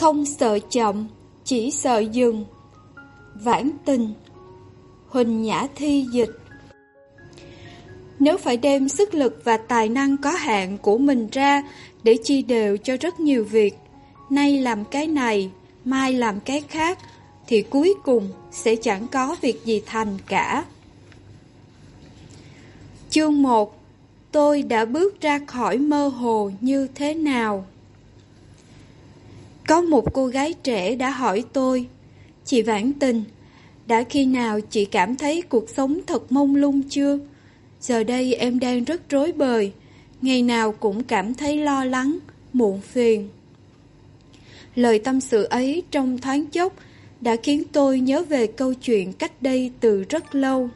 Không sợ chậm, chỉ sợ dừng. Vãn Tình. Huỳnh Nhã Thi dịch. Nếu phải đem sức lực và tài năng có hạn của mình ra để chia đều cho rất nhiều việc, nay làm cái này, mai làm cái khác, thì cuối cùng sẽ chẳng có việc gì thành cả. Chương 1. Tôi đã bước ra khỏi mơ hồ như thế nào? Có một cô gái trẻ đã hỏi tôi: Chị Vãn Tình, đã khi nào chị cảm thấy cuộc sống thật mông lung chưa? Giờ đây em đang rất rối bời, ngày nào cũng cảm thấy lo lắng, muộn phiền. Lời tâm sự ấy trong thoáng chốc đã khiến tôi nhớ về câu chuyện cách đây từ rất lâu.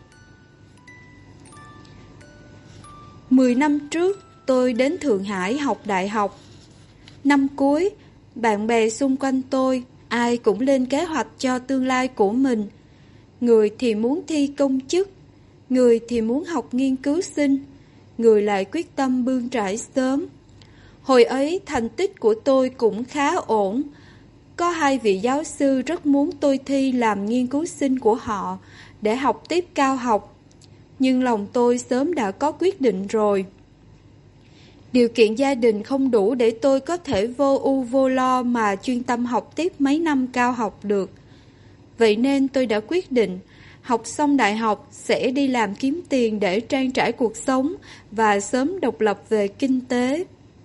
10 năm trước, tôi đến Thượng Hải học đại học. Năm cuối, bạn bè xung quanh tôi, ai cũng lên kế hoạch cho tương lai của mình. Người thì muốn thi công chức, người thì muốn học nghiên cứu sinh, người lại quyết tâm bươn trải sớm. Hồi ấy, thành tích của tôi cũng khá ổn. Có 2 vị giáo sư rất muốn tôi thi làm nghiên cứu sinh của họ để học tiếp cao học. Nhưng lòng tôi sớm đã có quyết định rồi. Điều kiện gia đình không đủ để tôi có thể vô ưu vô lo mà chuyên tâm học tiếp mấy năm cao học được. Vậy nên tôi đã quyết định học xong đại học sẽ đi làm kiếm tiền để trang trải cuộc sống và sớm độc lập về kinh tế.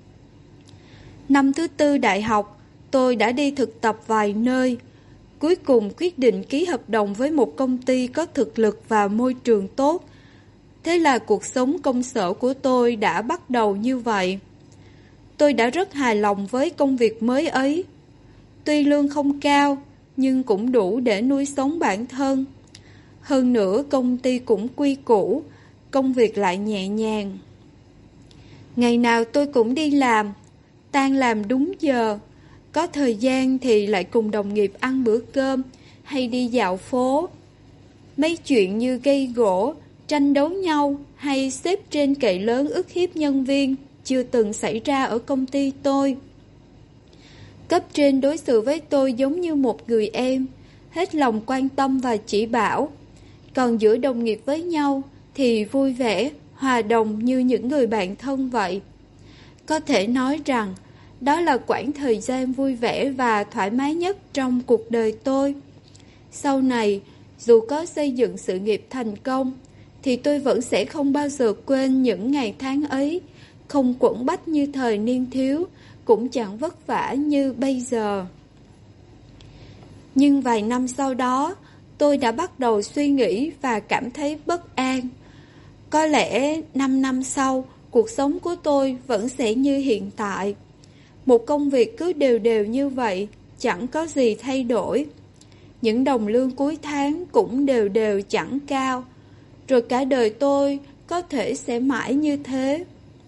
Năm thứ 4 đại học, tôi đã đi thực tập vài nơi. Cuối cùng quyết định ký hợp đồng với một công ty có thực lực và môi trường tốt. Thế là cuộc sống công sở của tôi đã bắt đầu như vậy. Tôi đã rất hài lòng với công việc mới ấy. Tuy lương không cao, nhưng cũng đủ để nuôi sống bản thân. Hơn nữa công ty cũng quy củ, công việc lại nhẹ nhàng. Ngày nào tôi cũng đi làm, tan làm đúng giờ. Có thời gian thì lại cùng đồng nghiệp ăn bữa cơm hay đi dạo phố. Mấy chuyện như gây gổ, tranh đấu nhau hay xếp trên kệ lớn ức hiếp nhân viên chưa từng xảy ra ở công ty tôi. Cấp trên đối xử với tôi giống như một người em, hết lòng quan tâm và chỉ bảo. Còn giữa đồng nghiệp với nhau thì vui vẻ, hòa đồng như những người bạn thân vậy. Có thể nói rằng đó là quãng thời gian vui vẻ và thoải mái nhất trong cuộc đời tôi. Sau này, dù có xây dựng sự nghiệp thành công, thì tôi vẫn sẽ không bao giờ quên những ngày tháng ấy, không quẫn bách như thời niên thiếu, cũng chẳng vất vả như bây giờ. Nhưng vài năm sau đó, tôi đã bắt đầu suy nghĩ và cảm thấy bất an. Có lẽ 5 năm sau, cuộc sống của tôi vẫn sẽ như hiện tại. Một công việc cứ đều đều như vậy, chẳng có gì thay đổi. Những đồng lương cuối tháng cũng đều đều chẳng cao. Rồi cả đời tôi có thể sẽ mãi như thế.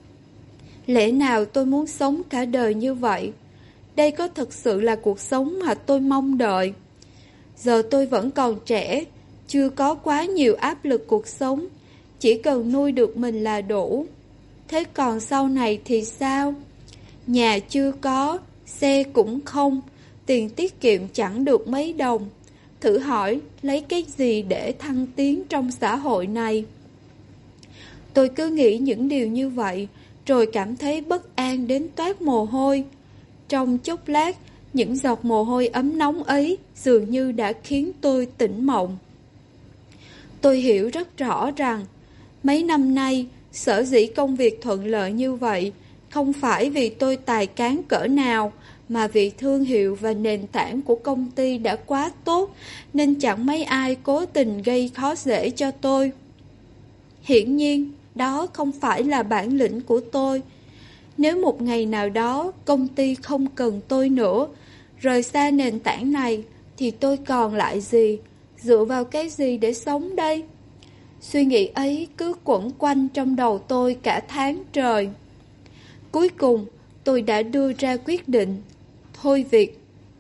Lẽ nào tôi muốn sống cả đời như vậy? Đây có thực sự là cuộc sống mà tôi mong đợi? Giờ tôi vẫn còn trẻ, chưa có quá nhiều áp lực cuộc sống, chỉ cần nuôi được mình là đủ. Thế còn sau này thì sao? Nhà chưa có, xe cũng không, tiền tiết kiệm chẳng được mấy đồng. Thử hỏi lấy cái gì để thăng tiến trong xã hội này? Tôi cứ nghĩ những điều như vậy, rồi cảm thấy bất an đến toát mồ hôi. Trong chốc lát, những giọt mồ hôi ấm nóng ấy dường như đã khiến tôi tỉnh mộng. Tôi hiểu rất rõ rằng mấy năm nay sở dĩ công việc thuận lợi như vậy không phải vì tôi tài cán cỡ nào, mà vì thương hiệu và nền tảng của công ty đã quá tốt nên chẳng mấy ai cố tình gây khó dễ cho tôi. Hiển nhiên, đó không phải là bản lĩnh của tôi. Nếu một ngày nào đó công ty không cần tôi nữa, rời xa nền tảng này, thì tôi còn lại gì? Dựa vào cái gì để sống đây? Suy nghĩ ấy cứ quẩn quanh trong đầu tôi cả tháng trời. Cuối cùng, tôi đã đưa ra quyết định thôi việc.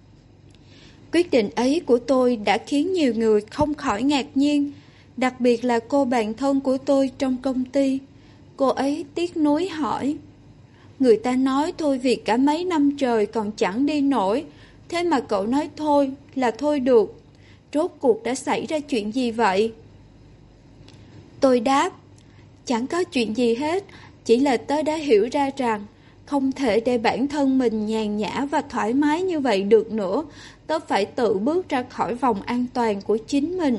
Quyết định ấy của tôi đã khiến nhiều người không khỏi ngạc nhiên, đặc biệt là cô bạn thân của tôi trong công ty. Cô ấy tiếc nuối hỏi: Người ta nói thôi việc cả mấy năm trời còn chẳng đi nổi, Thế mà cậu nói thôi là thôi được. Rốt cuộc đã xảy ra chuyện gì vậy? Tôi đáp, chẳng có chuyện gì hết, chỉ là tớ đã hiểu ra rằng không thể để bản thân mình nhàn nhã và thoải mái như vậy được nữa. Tớ phải tự bước ra khỏi vòng an toàn của chính mình.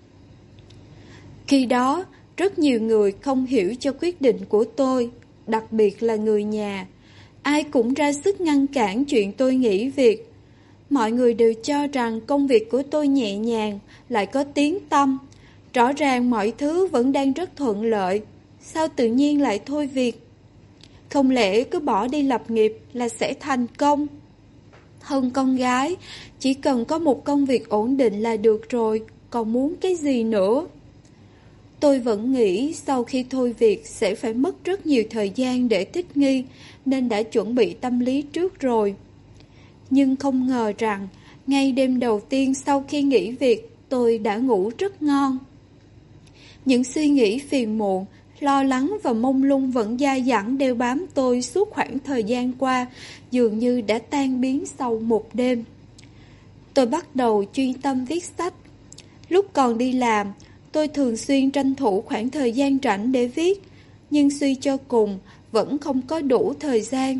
Khi đó, rất nhiều người không hiểu cho quyết định của tôi, đặc biệt là người nhà. Ai cũng ra sức ngăn cản chuyện tôi nghỉ việc. Mọi người đều cho rằng công việc của tôi nhẹ nhàng, lại có tiếng tăm. Rõ ràng mọi thứ vẫn đang rất thuận lợi. Sao tự nhiên lại thôi việc? Không lẽ cứ bỏ đi lập nghiệp là sẽ thành công? Hơn con gái, chỉ cần có một công việc ổn định là được rồi, còn muốn cái gì nữa? Tôi vẫn nghĩ sau khi thôi việc sẽ phải mất rất nhiều thời gian để thích nghi, nên đã chuẩn bị tâm lý trước rồi. Nhưng không ngờ rằng, ngay đêm đầu tiên sau khi nghỉ việc, tôi đã ngủ rất ngon. Những suy nghĩ phiền muộn, lo lắng và mông lung vẫn dai dẳng đeo bám tôi suốt khoảng thời gian qua, dường như đã tan biến sau một đêm. Tôi bắt đầu chuyên tâm viết sách. Lúc còn đi làm, tôi thường xuyên tranh thủ khoảng thời gian rảnh để viết, nhưng suy cho cùng vẫn không có đủ thời gian.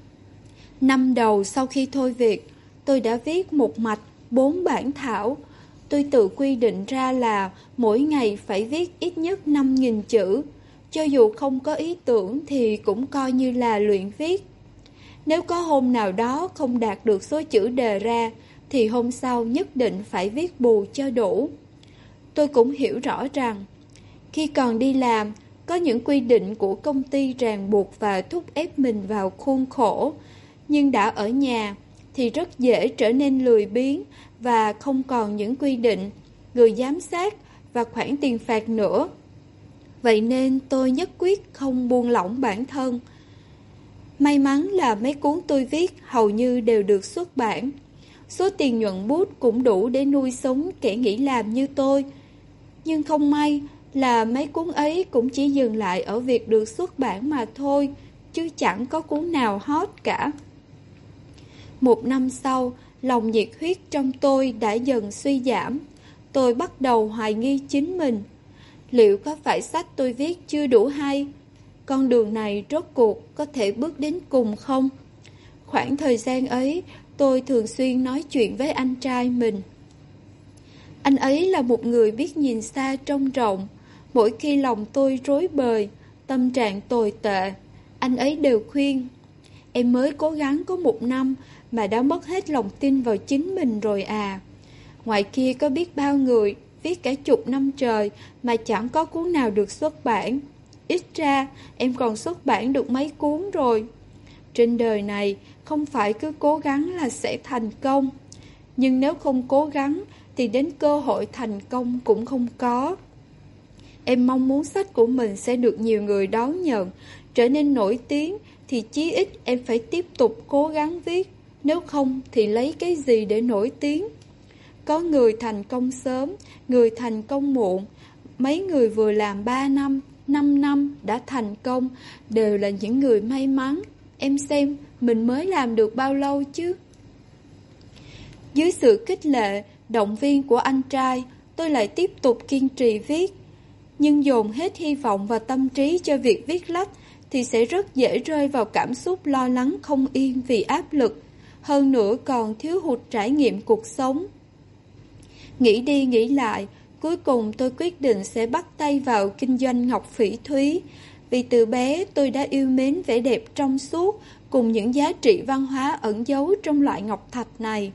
Năm đầu sau khi thôi việc, tôi đã viết một mạch 4 bản thảo. Tôi tự quy định ra là mỗi ngày phải viết ít nhất 5.000 chữ. Cho dù không có ý tưởng thì cũng coi như là luyện viết. Nếu có hôm nào đó không đạt được số chữ đề ra, thì hôm sau nhất định phải viết bù cho đủ. Tôi cũng hiểu rõ rằng, khi còn đi làm, có những quy định của công ty ràng buộc và thúc ép mình vào khuôn khổ. Nhưng đã ở nhà thì rất dễ trở nên lười biếng và không còn những quy định, người giám sát và khoản tiền phạt nữa. Vậy nên tôi nhất quyết không buông lỏng bản thân. May mắn là mấy cuốn tôi viết hầu như đều được xuất bản. Số tiền nhuận bút cũng đủ để nuôi sống kẻ nghỉ làm như tôi. Nhưng không may là mấy cuốn ấy cũng chỉ dừng lại ở việc được xuất bản mà thôi, chứ chẳng có cuốn nào hot cả. Một năm sau, lòng nhiệt huyết trong tôi đã dần suy giảm. Tôi bắt đầu hoài nghi chính mình. Liệu có phải sách tôi viết chưa đủ hay? Con đường này rốt cuộc có thể bước đến cùng không? Khoảng thời gian ấy, tôi thường xuyên nói chuyện với anh trai mình. Anh ấy là một người biết nhìn xa trông rộng. Mỗi khi lòng tôi rối bời, tâm trạng tồi tệ, anh ấy đều khuyên: em mới cố gắng có 1 năm mà đã mất hết lòng tin vào chính mình rồi à. Ngoài kia có biết bao người viết cả chục năm trời mà chẳng có cuốn nào được xuất bản. Ít ra em còn xuất bản được mấy cuốn rồi. Trên đời này không phải cứ cố gắng là sẽ thành công. Nhưng nếu không cố gắng thì đến cơ hội thành công cũng không có. Em mong muốn sách của mình sẽ được nhiều người đón nhận, trở nên nổi tiếng, thì chí ít em phải tiếp tục cố gắng viết. Nếu không thì lấy cái gì để nổi tiếng? Có người thành công sớm, người thành công muộn. Mấy người vừa làm 3 năm, 5 năm đã thành công, đều là những người may mắn. Em xem mình mới làm được bao lâu chứ? Dưới sự khích lệ, động viên của anh trai, tôi lại tiếp tục kiên trì viết. Nhưng dồn hết hy vọng và tâm trí cho việc viết lách thì sẽ rất dễ rơi vào cảm xúc lo lắng không yên vì áp lực. Hơn nữa còn thiếu hụt trải nghiệm cuộc sống. Nghĩ đi nghĩ lại, cuối cùng tôi quyết định sẽ bắt tay vào kinh doanh ngọc phỉ thúy. Vì từ bé tôi đã yêu mến vẻ đẹp trong suốt cùng những giá trị văn hóa ẩn giấu trong loại ngọc thạch này.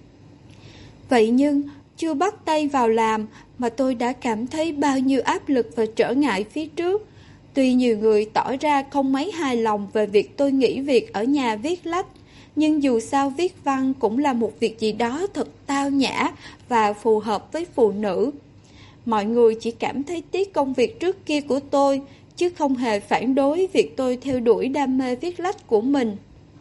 Vậy nhưng chưa bắt tay vào làm mà tôi đã cảm thấy bao nhiêu áp lực và trở ngại phía trước. Tuy nhiều người tỏ ra không mấy hài lòng về việc tôi nghỉ việc ở nhà viết lách, nhưng dù sao viết văn cũng là một việc gì đó thật tao nhã và phù hợp với phụ nữ. Mọi người chỉ cảm thấy tiếc công việc trước kia của tôi, chứ không hề phản đối việc tôi theo đuổi đam mê viết lách của mình.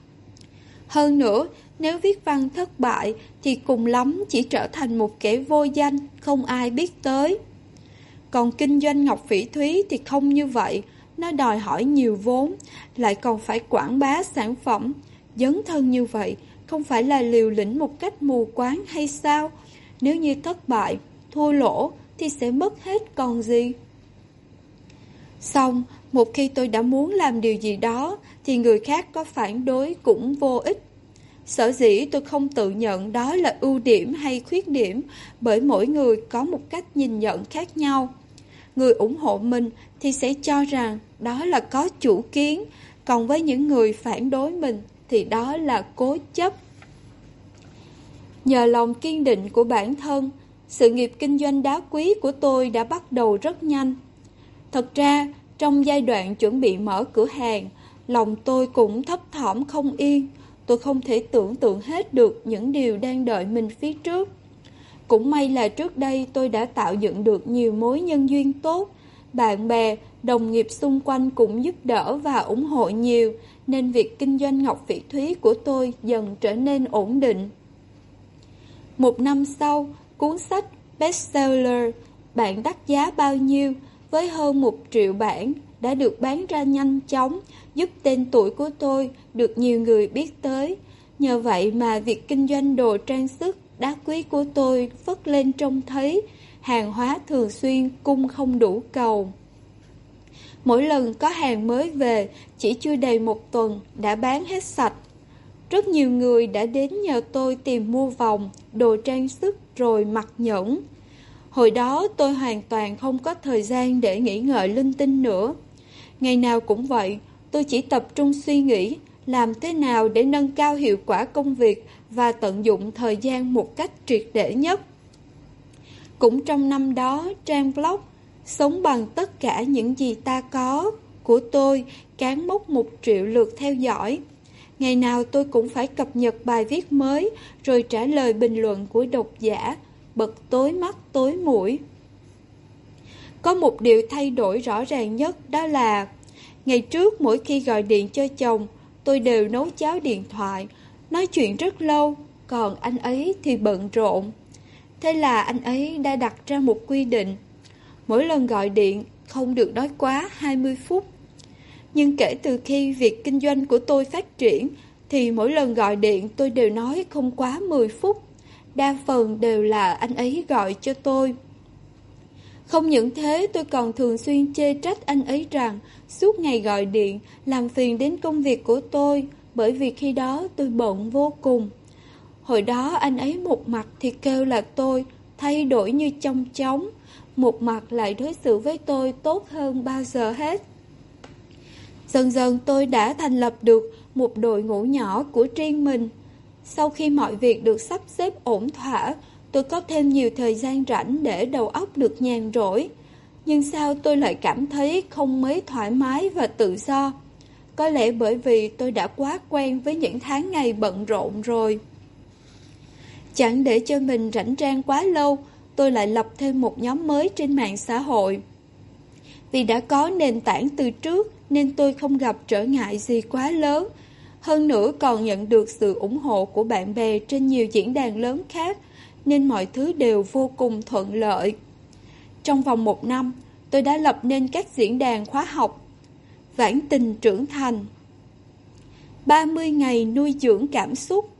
Hơn nữa, nếu viết văn thất bại thì cùng lắm chỉ trở thành một kẻ vô danh, không ai biết tới. Còn kinh doanh ngọc phỉ thúy thì không như vậy, nó đòi hỏi nhiều vốn, lại còn phải quảng bá sản phẩm. Dấn thân như vậy, không phải là liều lĩnh một cách mù quáng hay sao? Nếu như thất bại, thua lỗ thì sẽ mất hết còn gì. Xong, một khi tôi đã muốn làm điều gì đó thì người khác có phản đối cũng vô ích. Sở dĩ tôi không tự nhận đó là ưu điểm hay khuyết điểm, bởi mỗi người có một cách nhìn nhận khác nhau. Người ủng hộ mình thì sẽ cho rằng đó là có chủ kiến, còn với những người phản đối mình thì đó là cố chấp. Nhờ lòng kiên định của bản thân, sự nghiệp kinh doanh đá quý của tôi đã bắt đầu rất nhanh. Thật ra, trong giai đoạn chuẩn bị mở cửa hàng, lòng tôi cũng thấp thỏm không yên. Tôi không thể tưởng tượng hết được những điều đang đợi mình phía trước. Cũng may là trước đây tôi đã tạo dựng được nhiều mối nhân duyên tốt. Bạn bè, đồng nghiệp xung quanh cũng giúp đỡ và ủng hộ nhiều, nên việc kinh doanh ngọc phỉ thúy của tôi dần trở nên ổn định. Một năm sau, cuốn sách bestseller Bạn đắt giá bao nhiêu với hơn 1 triệu bản đã được bán ra nhanh chóng, giúp tên tuổi của tôi được nhiều người biết tới. Nhờ vậy mà việc kinh doanh đồ trang sức đá quý của tôi phất lên trông thấy, hàng hóa thường xuyên cung không đủ cầu. Mỗi lần có hàng mới về, chỉ chưa đầy 1 tuần đã bán hết sạch. Rất nhiều người đã đến nhờ tôi tìm mua vòng, đồ trang sức rồi mặc nhẫn. Hồi đó tôi hoàn toàn không có thời gian để nghĩ ngợi linh tinh nữa. Ngày nào cũng vậy, tôi chỉ tập trung suy nghĩ làm thế nào để nâng cao hiệu quả công việc và tận dụng thời gian một cách triệt để nhất. Cũng trong năm đó, trang blog Sống bằng tất cả những gì ta có của tôi cán mốc 1 triệu lượt theo dõi. Ngày nào tôi cũng phải cập nhật bài viết mới rồi trả lời bình luận của độc giả, bật tối mắt tối mũi. Có một điều thay đổi rõ ràng nhất, đó là ngày trước mỗi khi gọi điện cho chồng, tôi đều nấu cháo điện thoại, nói chuyện rất lâu, còn anh ấy thì bận rộn. Thế là anh ấy đã đặt ra một quy định, mỗi lần gọi điện không được nói quá 20 phút. Nhưng kể từ khi việc kinh doanh của tôi phát triển, thì mỗi lần gọi điện tôi đều nói không quá 10 phút. Đa phần đều là anh ấy gọi cho tôi. Không những thế, tôi còn thường xuyên chê trách anh ấy rằng suốt ngày gọi điện làm phiền đến công việc của tôi, bởi vì khi đó tôi bận vô cùng. Hồi đó anh ấy một mặt thì kêu là tôi thay đổi như chong chóng, một mặt lại đối xử với tôi tốt hơn bao giờ hết. Dần dần tôi đã thành lập được một đội ngũ nhỏ của riêng mình. Sau khi mọi việc được sắp xếp ổn thỏa, tôi có thêm nhiều thời gian rảnh để đầu óc được nhàn rỗi. Nhưng sao tôi lại cảm thấy không mấy thoải mái và tự do? Có lẽ bởi vì tôi đã quá quen với những tháng ngày bận rộn rồi. Chẳng để cho mình rảnh rang quá lâu, tôi lại lập thêm một nhóm mới trên mạng xã hội. Vì đã có nền tảng từ trước nên tôi không gặp trở ngại gì quá lớn. Hơn nữa còn nhận được sự ủng hộ của bạn bè trên nhiều diễn đàn lớn khác, nên mọi thứ đều vô cùng thuận lợi. Trong vòng 1 năm, tôi đã lập nên các diễn đàn khóa học: Vãn tình trưởng thành, 30 ngày nuôi dưỡng cảm xúc,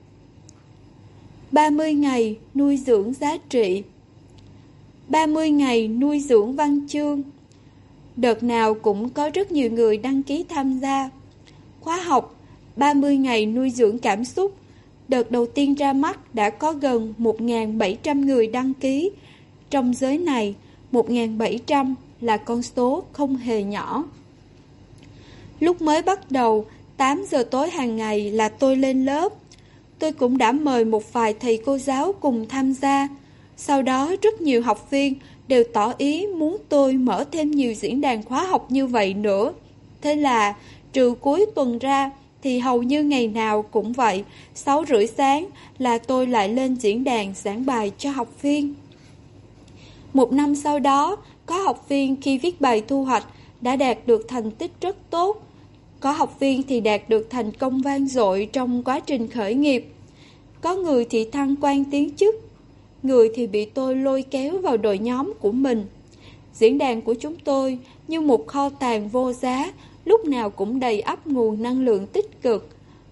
30 ngày nuôi dưỡng giá trị, 30 ngày nuôi dưỡng văn chương. Đợt nào cũng có rất nhiều người đăng ký tham gia. Khóa học 30 ngày nuôi dưỡng cảm xúc, đợt đầu tiên ra mắt đã có gần 1.700 người đăng ký. Trong giới này, 1.700 là con số không hề nhỏ. Lúc mới bắt đầu, 8 giờ tối hàng ngày là tôi lên lớp. Tôi cũng đã mời một vài thầy cô giáo cùng tham gia. Sau đó rất nhiều học viên đều tỏ ý muốn tôi mở thêm nhiều diễn đàn khóa học như vậy nữa. Thế là trừ cuối tuần ra thì hầu như ngày nào cũng vậy, 6:30 sáng là tôi lại lên diễn đàn giảng bài cho học viên. 1 năm sau đó, có học viên khi viết bài thu hoạch đã đạt được thành tích rất tốt. Có học viên thì đạt được thành công vang dội trong quá trình khởi nghiệp. Có người thì thăng quan tiến chức, người thì bị tôi lôi kéo vào đội nhóm của mình. Diễn đàn của chúng tôi như một kho tàng vô giá, lúc nào cũng đầy ắp nguồn năng lượng tích cực.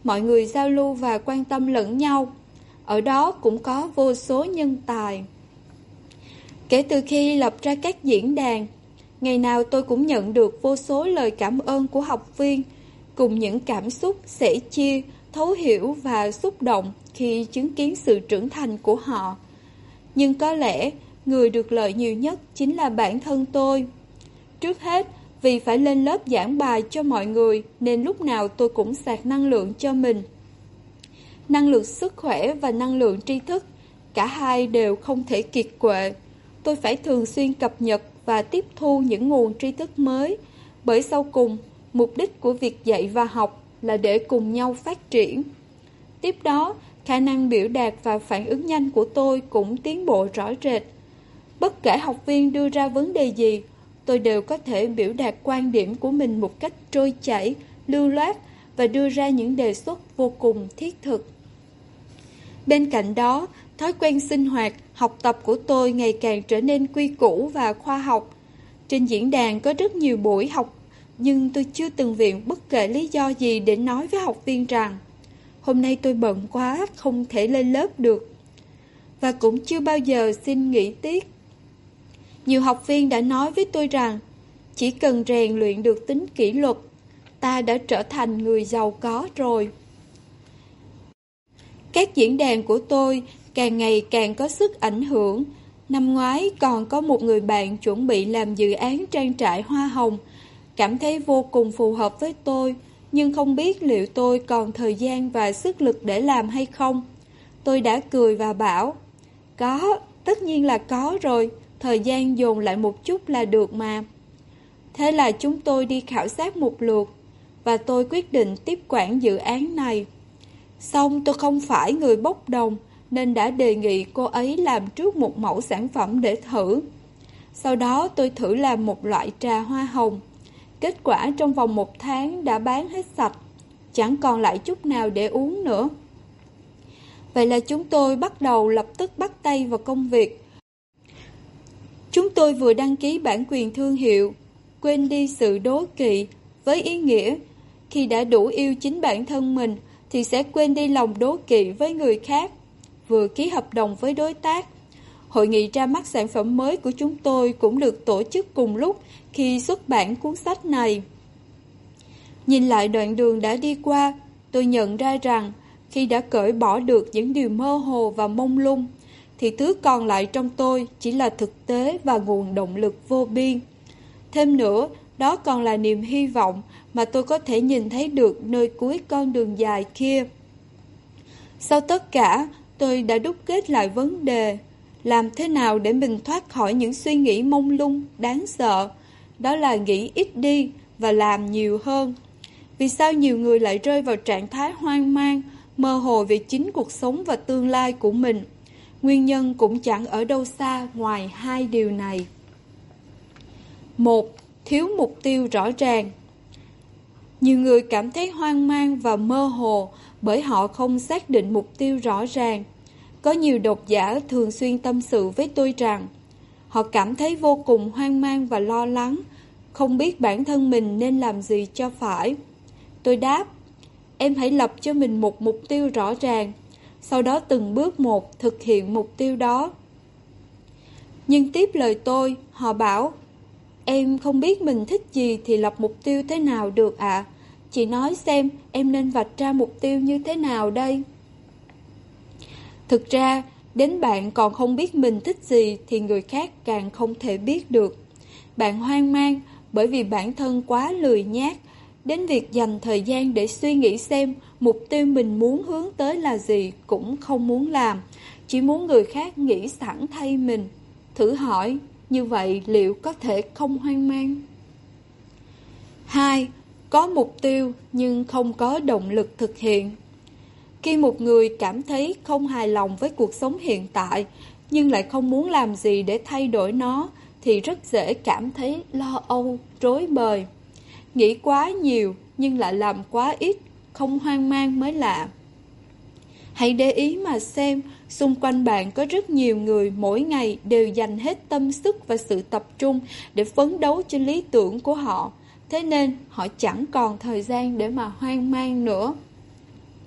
mọi người giao lưu và quan tâm lẫn nhau. Ở đó cũng có vô số nhân tài. Kể từ khi lập ra các diễn đàn, ngày nào tôi cũng nhận được vô số lời cảm ơn của học viên, cùng những cảm xúc sẻ chia, thấu hiểu và xúc động khi chứng kiến sự trưởng thành của họ. Nhưng có lẽ người được lợi nhiều nhất chính là bản thân tôi. Trước hết, vì phải lên lớp giảng bài cho mọi người nên lúc nào tôi cũng sạc năng lượng cho mình. Năng lượng sức khỏe và năng lượng tri thức, cả hai đều không thể kiệt quệ. Tôi phải thường xuyên cập nhật và tiếp thu những nguồn tri thức mới, bởi sau cùng, mục đích của việc dạy và học là để cùng nhau phát triển. Tiếp đó, khả năng biểu đạt và phản ứng nhanh của tôi cũng tiến bộ rõ rệt. Bất kể học viên đưa ra vấn đề gì, tôi đều có thể biểu đạt quan điểm của mình một cách trôi chảy, lưu loát và đưa ra những đề xuất vô cùng thiết thực. Bên cạnh đó, thói quen sinh hoạt, học tập của tôi ngày càng trở nên quy củ và khoa học. Trên diễn đàn có rất nhiều buổi học, nhưng tôi chưa từng viện bất kể lý do gì để nói với học viên rằng hôm nay tôi bận quá, không thể lên lớp được. Và cũng chưa bao giờ xin nghỉ tiết. Nhiều học viên đã nói với tôi rằng chỉ cần rèn luyện được tính kỷ luật, ta đã trở thành người giàu có rồi. Các diễn đàn của tôi càng ngày càng có sức ảnh hưởng. Năm ngoái còn có một người bạn chuẩn bị làm dự án trang trại hoa hồng, cảm thấy vô cùng phù hợp với tôi, nhưng không biết liệu tôi còn thời gian và sức lực để làm hay không. Tôi đã cười và bảo, có, tất nhiên là có rồi, thời gian dồn lại một chút là được mà. Thế là chúng tôi đi khảo sát một lượt, và tôi quyết định tiếp quản dự án này. Xong tôi không phải người bốc đồng, nên đã đề nghị cô ấy làm trước một mẫu sản phẩm để thử. Sau đó tôi thử làm một loại trà hoa hồng. Kết quả trong vòng 1 tháng đã bán hết sạch, chẳng còn lại chút nào để uống nữa. Vậy là chúng tôi bắt đầu lập tức bắt tay vào công việc. Chúng tôi vừa đăng ký bản quyền thương hiệu, quên đi sự đố kỵ, với ý nghĩa khi đã đủ yêu chính bản thân mình thì sẽ quên đi lòng đố kỵ với người khác. Vừa ký hợp đồng với đối tác. Hội nghị ra mắt sản phẩm mới của chúng tôi cũng được tổ chức cùng lúc khi xuất bản cuốn sách này. Nhìn lại đoạn đường đã đi qua, tôi nhận ra rằng khi đã cởi bỏ được những điều mơ hồ và mông lung, thì thứ còn lại trong tôi chỉ là thực tế và nguồn động lực vô biên. Thêm nữa, đó còn là niềm hy vọng mà tôi có thể nhìn thấy được nơi cuối con đường dài kia. Sau tất cả, tôi đã đúc kết lại vấn đề, làm thế nào để mình thoát khỏi những suy nghĩ mông lung, đáng sợ. Đó là nghĩ ít đi và làm nhiều hơn. Vì sao nhiều người lại rơi vào trạng thái hoang mang, mơ hồ về chính cuộc sống và tương lai của mình? Nguyên nhân cũng chẳng ở đâu xa ngoài 2 điều này. 1. Thiếu mục tiêu rõ ràng. Nhiều người cảm thấy hoang mang và mơ hồ bởi họ không xác định mục tiêu rõ ràng. Có nhiều độc giả thường xuyên tâm sự với tôi rằng họ cảm thấy vô cùng hoang mang và lo lắng, không biết bản thân mình nên làm gì cho phải. Tôi đáp, em hãy lập cho mình một mục tiêu rõ ràng, sau đó từng bước một thực hiện mục tiêu đó. Nhưng tiếp lời tôi, họ bảo, em không biết mình thích gì thì lập mục tiêu thế nào được ạ? Chị nói xem em nên vạch ra mục tiêu như thế nào đây? Thực ra, đến bạn còn không biết mình thích gì thì người khác càng không thể biết được. Bạn hoang mang bởi vì bản thân quá lười nhác, đến việc dành thời gian để suy nghĩ xem mục tiêu mình muốn hướng tới là gì cũng không muốn làm, chỉ muốn người khác nghĩ sẵn thay mình. Thử hỏi, như vậy liệu có thể không hoang mang? 2. Có mục tiêu nhưng không có động lực thực hiện. Khi một người cảm thấy không hài lòng với cuộc sống hiện tại nhưng lại không muốn làm gì để thay đổi nó thì rất dễ cảm thấy lo âu, rối bời. Nghĩ quá nhiều nhưng lại làm quá ít, không hoang mang mới lạ. Hãy để ý mà xem, xung quanh bạn có rất nhiều người mỗi ngày đều dành hết tâm sức và sự tập trung để phấn đấu cho lý tưởng của họ. Thế nên họ chẳng còn thời gian để mà hoang mang nữa.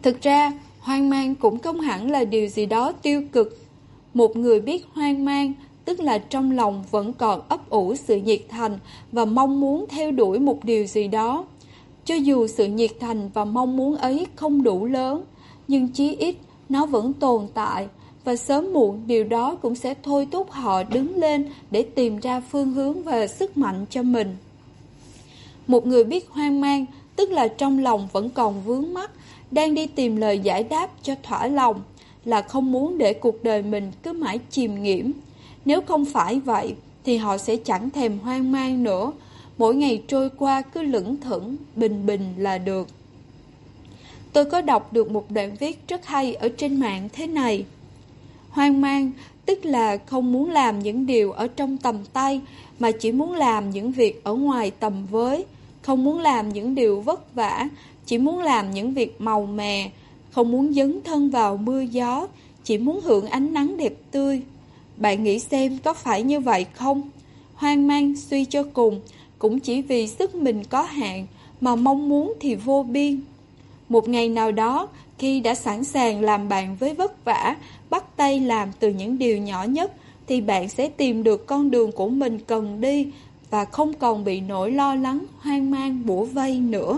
Thực ra, hoang mang cũng không hẳn là điều gì đó tiêu cực. Một người biết hoang mang, tức là trong lòng vẫn còn ấp ủ sự nhiệt thành và mong muốn theo đuổi một điều gì đó. Cho dù sự nhiệt thành và mong muốn ấy không đủ lớn, nhưng chí ít nó vẫn tồn tại, và sớm muộn điều đó cũng sẽ thôi thúc họ đứng lên để tìm ra phương hướng và sức mạnh cho mình. Một người biết hoang mang, tức là trong lòng vẫn còn vướng mắc, đang đi tìm lời giải đáp cho thỏa lòng, là không muốn để cuộc đời mình cứ mãi chìm nghiễm. Nếu không phải vậy, thì họ sẽ chẳng thèm hoang mang nữa. Mỗi ngày trôi qua cứ lững thững, bình bình là được. Tôi có đọc được một đoạn viết rất hay ở trên mạng thế này. Hoang mang, tức là không muốn làm những điều ở trong tầm tay, mà chỉ muốn làm những việc ở ngoài tầm với. Không muốn làm những điều vất vả, chỉ muốn làm những việc màu mè. Không muốn dấn thân vào mưa gió, chỉ muốn hưởng ánh nắng đẹp tươi. Bạn nghĩ xem có phải như vậy không? Hoang mang suy cho cùng, cũng chỉ vì sức mình có hạn, mà mong muốn thì vô biên. Một ngày nào đó, khi đã sẵn sàng làm bạn với vất vả, bắt tay làm từ những điều nhỏ nhất, thì bạn sẽ tìm được con đường của mình cần đi, và không còn bị nỗi lo lắng, hoang mang bủa vây nữa.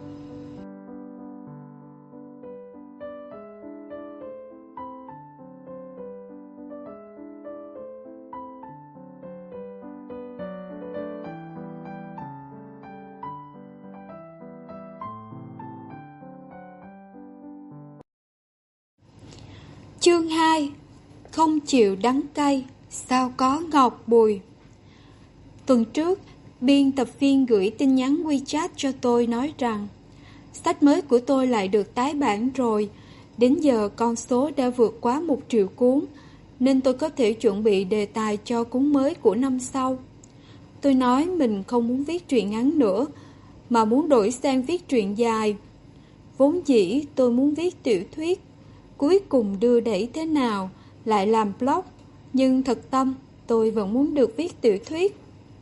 Chương 2. Không chịu đắng cay, sao có ngọt bùi. Tuần trước, biên tập viên gửi tin nhắn WeChat cho tôi nói rằng sách mới của tôi lại được tái bản rồi. Đến giờ con số đã vượt quá 1 triệu cuốn, nên tôi có thể chuẩn bị đề tài cho cuốn mới của năm sau. Tôi nói mình không muốn viết truyện ngắn nữa, mà muốn đổi sang viết truyện dài. Vốn dĩ tôi muốn viết tiểu thuyết, cuối cùng đưa đẩy thế nào lại làm blog, nhưng thật tâm tôi vẫn muốn được viết tiểu thuyết.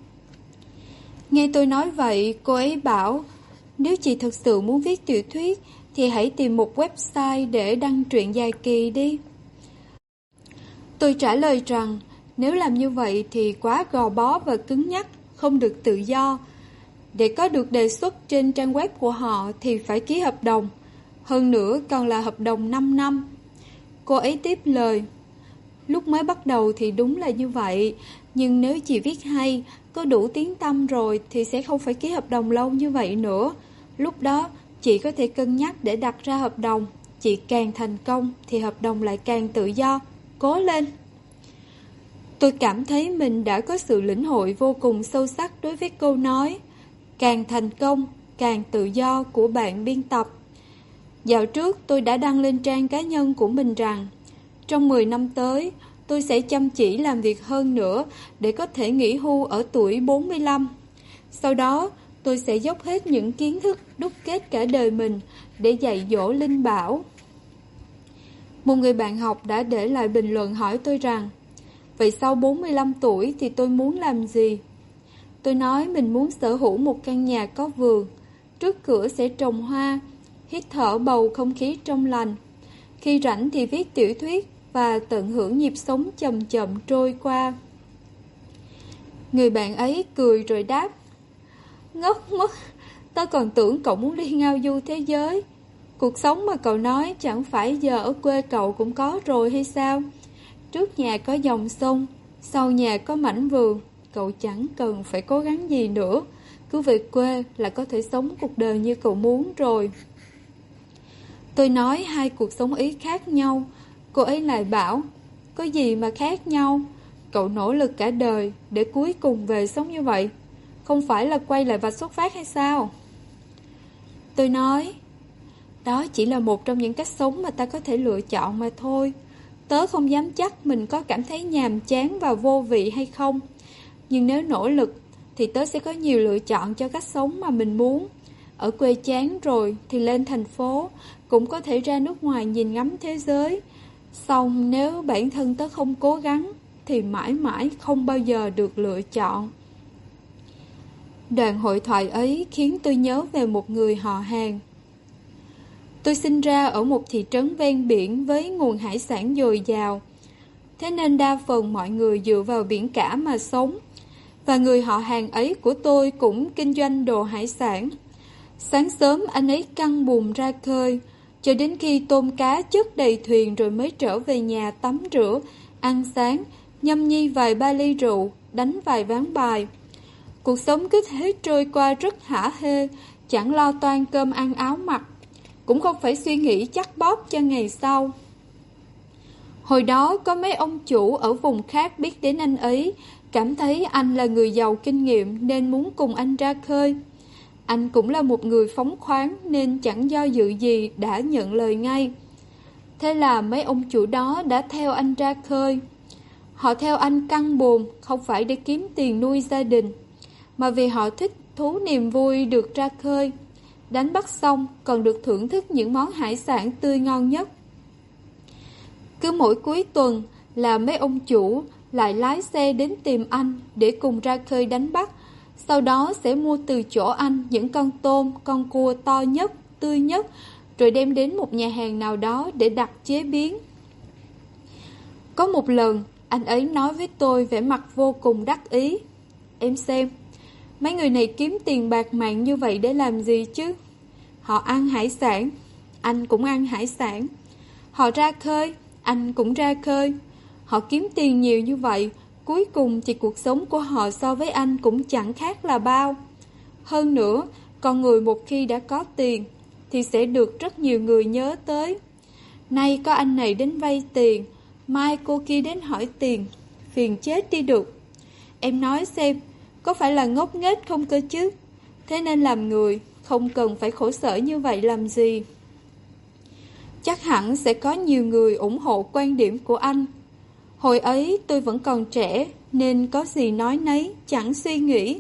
Nghe tôi nói vậy, cô ấy bảo nếu chị thực sự muốn viết tiểu thuyết thì hãy tìm một website để đăng truyện dài kỳ đi. Tôi trả lời rằng nếu làm như vậy thì quá gò bó và cứng nhắc, không được tự do. Để có được đề xuất trên trang web của họ thì phải ký hợp đồng, hơn nữa còn là hợp đồng 5 năm. Cô ấy tiếp lời, lúc mới bắt đầu thì đúng là như vậy, nhưng nếu chị viết hay, có đủ tiếng tăm rồi thì sẽ không phải ký hợp đồng lâu như vậy nữa. Lúc đó, chị có thể cân nhắc để đặt ra hợp đồng. Chị càng thành công thì hợp đồng lại càng tự do. Cố lên! Tôi cảm thấy mình đã có sự lĩnh hội vô cùng sâu sắc đối với câu nói càng thành công, càng tự do của bạn biên tập. Dạo trước tôi đã đăng lên trang cá nhân của mình rằng trong 10 năm tới, tôi sẽ chăm chỉ làm việc hơn nữa để có thể nghỉ hưu ở tuổi 45. Sau đó, tôi sẽ dốc hết những kiến thức đúc kết cả đời mình để dạy dỗ Linh Bảo. Một người bạn học đã để lại bình luận hỏi tôi rằng vậy sau 45 tuổi thì tôi muốn làm gì? Tôi nói mình muốn sở hữu một căn nhà có vườn, trước cửa sẽ trồng hoa, hít thở bầu không khí trong lành. Khi rảnh thì viết tiểu thuyết và tận hưởng nhịp sống chậm chậm trôi qua. Người bạn ấy cười rồi đáp, ngốc mất, tao còn tưởng cậu muốn đi ngao du thế giới. Cuộc sống mà cậu nói chẳng phải giờ ở quê cậu cũng có rồi hay sao? Trước nhà có dòng sông, sau nhà có mảnh vườn, cậu chẳng cần phải cố gắng gì nữa. Cứ về quê là có thể sống cuộc đời như cậu muốn rồi. Tôi nói hai cuộc sống ấy khác nhau. Cô ấy lại bảo, có gì mà khác nhau? Cậu nỗ lực cả đời để cuối cùng về sống như vậy, không phải là quay lại vạch xuất phát hay sao? Tôi nói, đó chỉ là một trong những cách sống mà ta có thể lựa chọn mà thôi. Tớ không dám chắc mình có cảm thấy nhàm chán và vô vị hay không. Nhưng nếu nỗ lực thì tớ sẽ có nhiều lựa chọn cho cách sống mà mình muốn. Ở quê chán rồi thì lên thành phố, cũng có thể ra nước ngoài nhìn ngắm thế giới. Xong nếu bản thân tớ không cố gắng thì mãi mãi không bao giờ được lựa chọn. Đoạn hội thoại ấy khiến tôi nhớ về một người họ hàng. Tôi sinh ra ở một thị trấn ven biển với nguồn hải sản dồi dào. Thế nên đa phần mọi người dựa vào biển cả mà sống. Và người họ hàng ấy của tôi cũng kinh doanh đồ hải sản. Sáng sớm anh ấy căng buồm ra khơi, cho đến khi tôm cá chất đầy thuyền rồi mới trở về nhà tắm rửa, ăn sáng, nhâm nhi vài ba ly rượu, đánh vài ván bài. Cuộc sống cứ thế trôi qua rất hả hê, chẳng lo toan cơm ăn áo mặc, cũng không phải suy nghĩ chắc bóp cho ngày sau. Hồi đó có mấy ông chủ ở vùng khác biết đến anh ấy, cảm thấy anh là người giàu kinh nghiệm nên muốn cùng anh ra khơi. Anh cũng là một người phóng khoáng nên chẳng do dự gì đã nhận lời ngay. Thế là mấy ông chủ đó đã theo anh ra khơi. Họ theo anh căng buồm không phải để kiếm tiền nuôi gia đình, mà vì họ thích thú niềm vui được ra khơi. Đánh bắt xong còn được thưởng thức những món hải sản tươi ngon nhất. Cứ mỗi cuối tuần là mấy ông chủ lại lái xe đến tìm anh để cùng ra khơi đánh bắt. Sau đó sẽ mua từ chỗ anh những con tôm, con cua to nhất, tươi nhất, rồi đem đến một nhà hàng nào đó để đặt chế biến. Có một lần, anh ấy nói với tôi vẻ mặt vô cùng đắc ý. Em xem, mấy người này kiếm tiền bạc mạng như vậy để làm gì chứ? Họ ăn hải sản, anh cũng ăn hải sản. Họ ra khơi, anh cũng ra khơi. Họ kiếm tiền nhiều như vậy, cuối cùng thì cuộc sống của họ so với anh cũng chẳng khác là bao. Hơn nữa, con người một khi đã có tiền thì sẽ được rất nhiều người nhớ tới. Nay có anh này đến vay tiền, mai cô kia đến hỏi tiền, phiền chết đi được. Em nói xem, có phải là ngốc nghếch không cơ chứ? Thế nên làm người không cần phải khổ sở như vậy làm gì. Chắc hẳn sẽ có nhiều người ủng hộ quan điểm của anh. Hồi ấy tôi vẫn còn trẻ nên có gì nói nấy, chẳng suy nghĩ.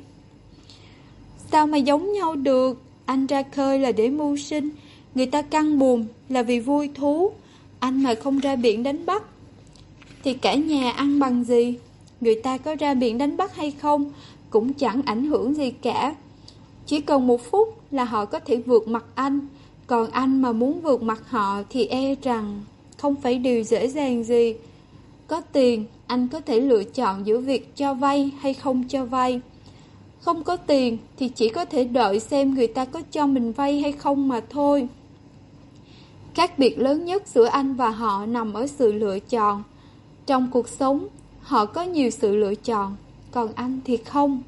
Sao mà giống nhau được? Anh ra khơi là để mưu sinh, người ta căng buồm là vì vui thú. Anh mà không ra biển đánh bắt thì cả nhà ăn bằng gì? Người ta có ra biển đánh bắt hay không cũng chẳng ảnh hưởng gì cả. Chỉ cần một phút là họ có thể vượt mặt anh. Còn anh mà muốn vượt mặt họ thì e rằng không phải điều dễ dàng gì. Có tiền, anh có thể lựa chọn giữa việc cho vay hay không cho vay. Không có tiền thì chỉ có thể đợi xem người ta có cho mình vay hay không mà thôi. Khác biệt lớn nhất giữa anh và họ nằm ở sự lựa chọn. Trong cuộc sống, họ có nhiều sự lựa chọn, còn anh thì không.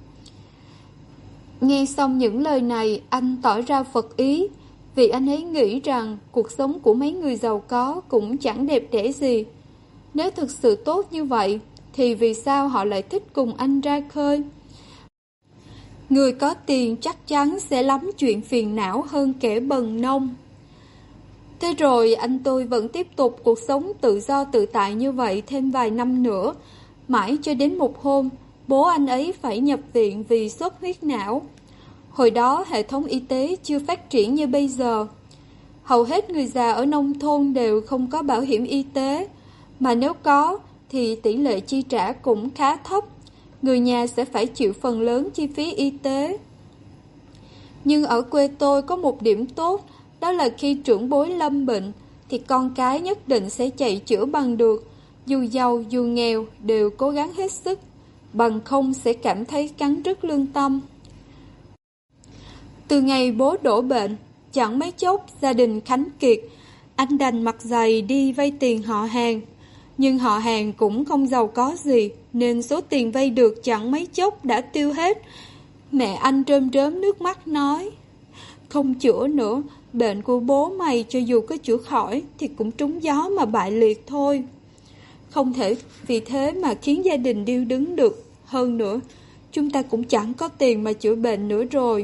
Nghe xong những lời này, anh tỏ ra phật ý, vì anh ấy nghĩ rằng cuộc sống của mấy người giàu có cũng chẳng đẹp đẽ gì. Nếu thực sự tốt như vậy, thì vì sao họ lại thích cùng anh ra khơi? Người có tiền chắc chắn sẽ lắm chuyện phiền não hơn kẻ bần nông. Thế rồi anh tôi vẫn tiếp tục cuộc sống tự do tự tại như vậy thêm vài năm nữa, mãi cho đến một hôm, bố anh ấy phải nhập viện vì xuất huyết não. Hồi đó hệ thống y tế chưa phát triển như bây giờ. Hầu hết người già ở nông thôn đều không có bảo hiểm y tế, mà nếu có thì tỷ lệ chi trả cũng khá thấp. Người nhà sẽ phải chịu phần lớn chi phí y tế. Nhưng ở quê tôi có một điểm tốt, đó là khi trưởng bối lâm bệnh thì con cái nhất định sẽ chạy chữa bằng được. Dù giàu dù nghèo đều cố gắng hết sức, bằng không sẽ cảm thấy cắn rứt lương tâm. Từ ngày bố đổ bệnh, chẳng mấy chốc gia đình khánh kiệt, anh đành mặt dày đi vay tiền họ hàng. Nhưng họ hàng cũng không giàu có gì, nên số tiền vay được chẳng mấy chốc đã tiêu hết. Mẹ anh rơm rớm nước mắt nói, không chữa nữa, bệnh của bố mày cho dù có chữa khỏi thì cũng trúng gió mà bại liệt thôi. Không thể vì thế mà khiến gia đình điêu đứng được. Hơn nữa, chúng ta cũng chẳng có tiền mà chữa bệnh nữa rồi.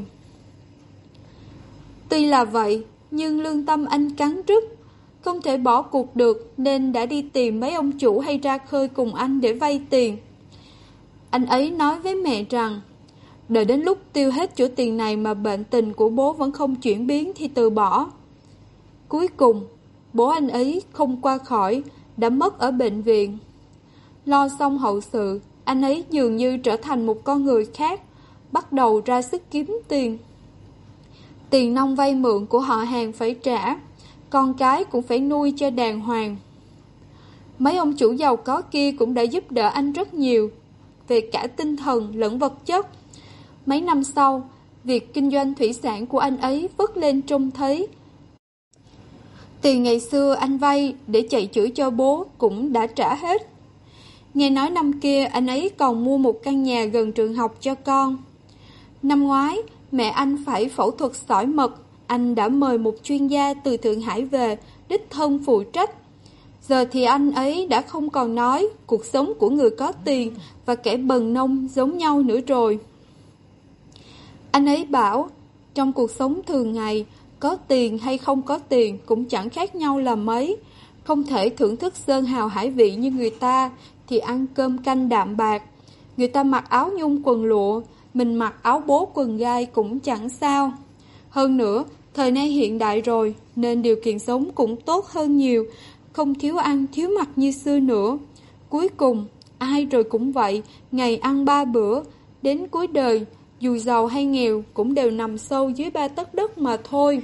Tuy là vậy, nhưng lương tâm anh cắn rứt, không thể bỏ cuộc được nên đã đi tìm mấy ông chủ hay ra khơi cùng anh để vay tiền. Anh ấy nói với mẹ rằng, đợi đến lúc tiêu hết chỗ tiền này mà bệnh tình của bố vẫn không chuyển biến thì từ bỏ. Cuối cùng, bố anh ấy không qua khỏi, đã mất ở bệnh viện. Lo xong hậu sự, anh ấy dường như trở thành một con người khác, bắt đầu ra sức kiếm tiền. Tiền nong vay mượn của họ hàng phải trả, con cái cũng phải nuôi cho đàng hoàng. Mấy ông chủ giàu có kia cũng đã giúp đỡ anh rất nhiều, về cả tinh thần lẫn vật chất. Mấy năm sau, việc kinh doanh thủy sản của anh ấy vất lên trông thấy. Tiền ngày xưa anh vay để chạy chữa cho bố cũng đã trả hết. Nghe nói năm kia anh ấy còn mua một căn nhà gần trường học cho con. Năm ngoái, mẹ anh phải phẫu thuật sỏi mật, anh đã mời một chuyên gia từ Thượng Hải về, đích thân phụ trách. Giờ thì anh ấy đã không còn nói cuộc sống của người có tiền và kẻ bần nông giống nhau nữa rồi. Anh ấy bảo, trong cuộc sống thường ngày, có tiền hay không có tiền cũng chẳng khác nhau là mấy. Không thể thưởng thức sơn hào hải vị như người ta thì ăn cơm canh đạm bạc. Người ta mặc áo nhung quần lụa, mình mặc áo bố quần gai cũng chẳng sao. Hơn nữa, thời nay hiện đại rồi nên điều kiện sống cũng tốt hơn nhiều, không thiếu ăn thiếu mặc như xưa nữa. Cuối cùng, ai rồi cũng vậy, ngày ăn 3 bữa, đến cuối đời, dù giàu hay nghèo cũng đều nằm sâu dưới 3 tấc đất mà thôi.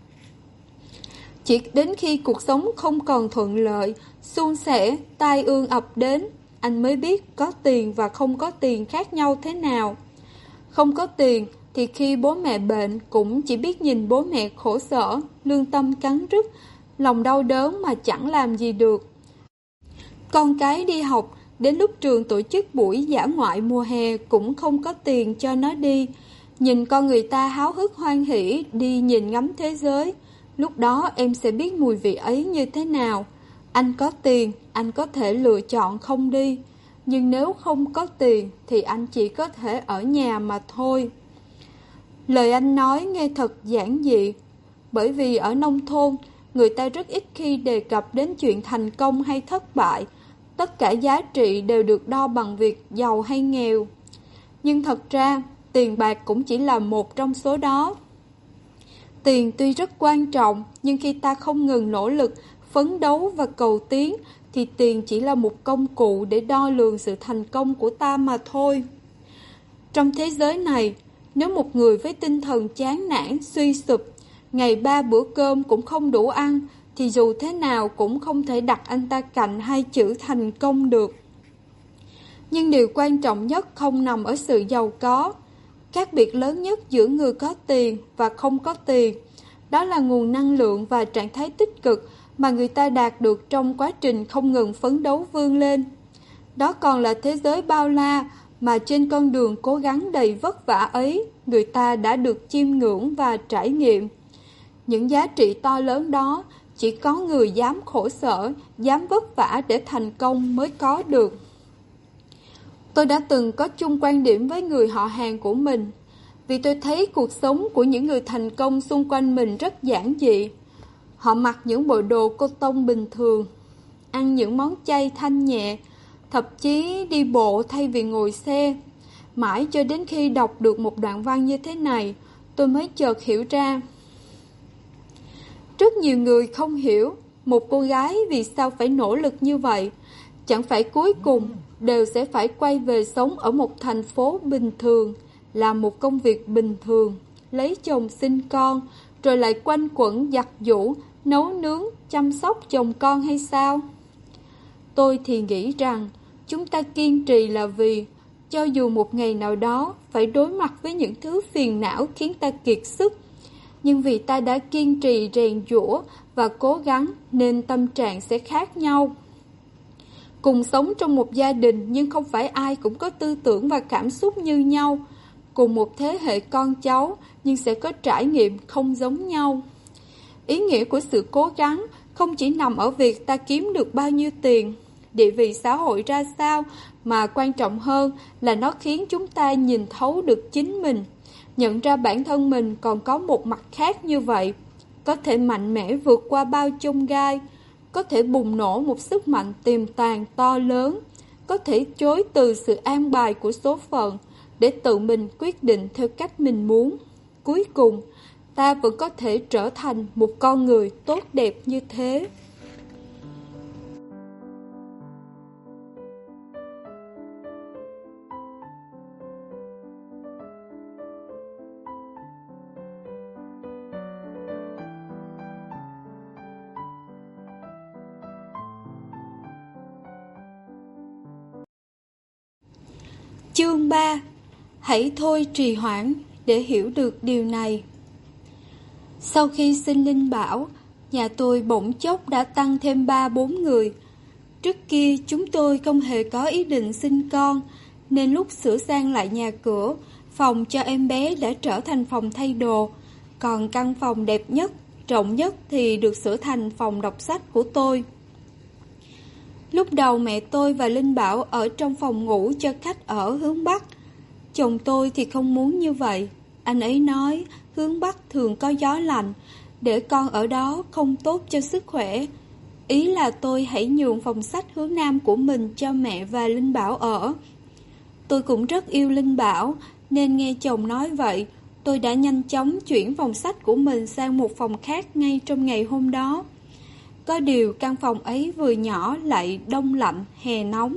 Chỉ đến khi cuộc sống không còn thuận lợi, suôn sẻ, tai ương ập đến, anh mới biết có tiền và không có tiền khác nhau thế nào. Không có tiền thì khi bố mẹ bệnh cũng chỉ biết nhìn bố mẹ khổ sở, lương tâm cắn rứt, lòng đau đớn mà chẳng làm gì được. Con cái đi học, đến lúc trường tổ chức buổi dã ngoại mùa hè cũng không có tiền cho nó đi. Nhìn con người ta háo hức hoan hỉ đi nhìn ngắm thế giới, lúc đó em sẽ biết mùi vị ấy như thế nào. Anh có tiền, anh có thể lựa chọn không đi. Nhưng nếu không có tiền thì anh chỉ có thể ở nhà mà thôi. Lời anh nói nghe thật giản dị, bởi vì ở nông thôn, người ta rất ít khi đề cập đến chuyện thành công hay thất bại. Tất cả giá trị đều được đo bằng việc giàu hay nghèo. Nhưng thật ra, tiền bạc cũng chỉ là một trong số đó. Tiền tuy rất quan trọng, nhưng khi ta không ngừng nỗ lực, phấn đấu và cầu tiến, thì tiền chỉ là một công cụ để đo lường sự thành công của ta mà thôi. Trong thế giới này, nếu một người với tinh thần chán nản, suy sụp, ngày 3 bữa cơm cũng không đủ ăn, thì dù thế nào cũng không thể đặt anh ta cạnh hai chữ thành công được. Nhưng điều quan trọng nhất không nằm ở sự giàu có. Khác biệt lớn nhất giữa người có tiền và không có tiền, đó là nguồn năng lượng và trạng thái tích cực mà người ta đạt được trong quá trình không ngừng phấn đấu vươn lên. Đó còn là thế giới bao la mà trên con đường cố gắng đầy vất vả ấy, người ta đã được chiêm ngưỡng và trải nghiệm. Những giá trị to lớn đó chỉ có người dám khổ sở, dám vất vả để thành công mới có được. Tôi đã từng có chung quan điểm với người họ hàng của mình, vì tôi thấy cuộc sống của những người thành công xung quanh mình rất giản dị. Họ mặc những bộ đồ cô tông bình thường, ăn những món chay thanh nhẹ, thậm chí đi bộ thay vì ngồi xe. Mãi cho đến khi đọc được một đoạn văn như thế này, tôi mới chợt hiểu ra. Rất nhiều người không hiểu một cô gái vì sao phải nỗ lực như vậy. Chẳng phải cuối cùng đều sẽ phải quay về sống ở một thành phố bình thường, làm một công việc bình thường, lấy chồng sinh con, rồi lại quanh quẩn giặt giũ, nấu nướng, chăm sóc chồng con hay sao? Tôi thì nghĩ rằng chúng ta kiên trì là vì cho dù một ngày nào đó phải đối mặt với những thứ phiền não khiến ta kiệt sức, nhưng vì ta đã kiên trì rèn giũa và cố gắng nên tâm trạng sẽ khác nhau. Cùng sống trong một gia đình nhưng không phải ai cũng có tư tưởng và cảm xúc như nhau. Cùng một thế hệ con cháu nhưng sẽ có trải nghiệm không giống nhau. Ý nghĩa của sự cố gắng không chỉ nằm ở việc ta kiếm được bao nhiêu tiền, địa vị xã hội ra sao, mà quan trọng hơn là nó khiến chúng ta nhìn thấu được chính mình, nhận ra bản thân mình còn có một mặt khác như vậy, có thể mạnh mẽ vượt qua bao chông gai, có thể bùng nổ một sức mạnh tiềm tàng to lớn, có thể chối từ sự an bài của số phận để tự mình quyết định theo cách mình muốn. Cuối cùng, ta vẫn có thể trở thành một con người tốt đẹp như thế. Chương 3. Hãy thôi trì hoãn để hiểu được điều này. Sau khi sinh Linh Bảo, nhà tôi bỗng chốc đã tăng thêm 3-4 người. Trước kia chúng tôi không hề có ý định sinh con, nên lúc sửa sang lại nhà cửa, phòng cho em bé đã trở thành phòng thay đồ. Còn căn phòng đẹp nhất, rộng nhất thì được sửa thành phòng đọc sách của tôi. Lúc đầu mẹ tôi và Linh Bảo ở trong phòng ngủ cho khách ở hướng Bắc. Chồng tôi thì không muốn như vậy. Anh ấy nói hướng Bắc thường có gió lạnh, để con ở đó không tốt cho sức khỏe. Ý là tôi hãy nhường phòng sách hướng Nam của mình cho mẹ và Linh Bảo ở. Tôi cũng rất yêu Linh Bảo, nên nghe chồng nói vậy, tôi đã nhanh chóng chuyển phòng sách của mình sang một phòng khác ngay trong ngày hôm đó. Có điều căn phòng ấy vừa nhỏ lại đông lạnh, hè nóng.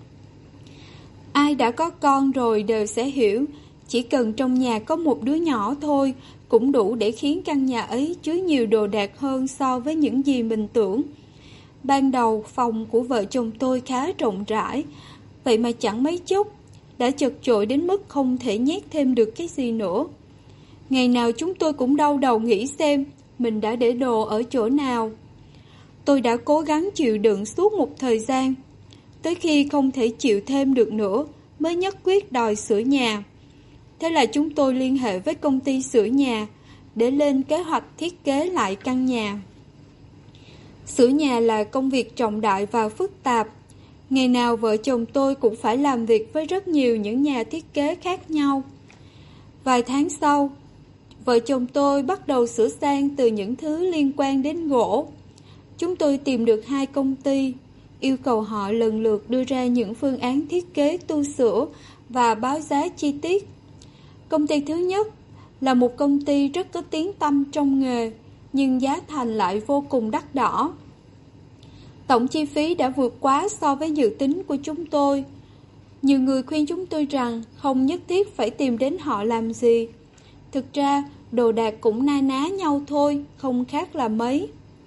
Ai đã có con rồi đều sẽ hiểu, chỉ cần trong nhà có một đứa nhỏ thôi cũng đủ để khiến căn nhà ấy chứa nhiều đồ đạc hơn so với những gì mình tưởng. Ban đầu phòng của vợ chồng tôi khá rộng rãi, vậy mà chẳng mấy chốc đã chật chội đến mức không thể nhét thêm được cái gì nữa. Ngày nào chúng tôi cũng đau đầu nghĩ xem mình đã để đồ ở chỗ nào. Tôi đã cố gắng chịu đựng suốt một thời gian, tới khi không thể chịu thêm được nữa mới nhất quyết đòi sửa nhà. Thế là chúng tôi liên hệ với công ty sửa nhà để lên kế hoạch thiết kế lại căn nhà. Sửa nhà là công việc trọng đại và phức tạp. Ngày nào vợ chồng tôi cũng phải làm việc với rất nhiều những nhà thiết kế khác nhau. Vài tháng sau, vợ chồng tôi bắt đầu sửa sang từ những thứ liên quan đến gỗ. Chúng tôi tìm được 2 công ty, yêu cầu họ lần lượt đưa ra những phương án thiết kế tu sửa và báo giá chi tiết. Công ty thứ nhất là một công ty rất có tiếng tăm trong nghề, nhưng giá thành lại vô cùng đắt đỏ. Tổng chi phí đã vượt quá so với dự tính của chúng tôi. Nhiều người khuyên chúng tôi rằng không nhất thiết phải tìm đến họ làm gì. Thực ra, đồ đạc cũng na ná nhau thôi, không khác là mấy.